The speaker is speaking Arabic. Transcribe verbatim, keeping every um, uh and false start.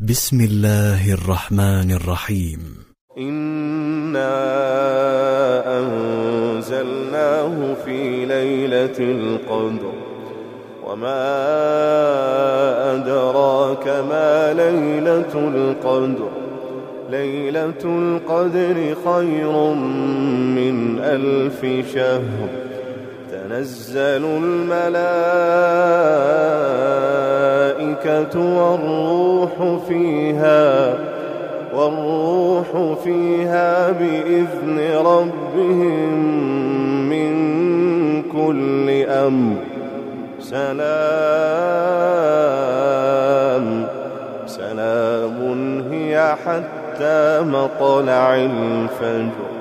بسم الله الرحمن الرحيم. إنا أنزلناه في ليلة القدر وما أدراك ما ليلة القدر ليلة القدر خير من ألف شهر تنزل الملائكة والروح فيها والروح فيها بإذن ربهم من كل أمر سلام سلام هي حتى مطلع الفجر.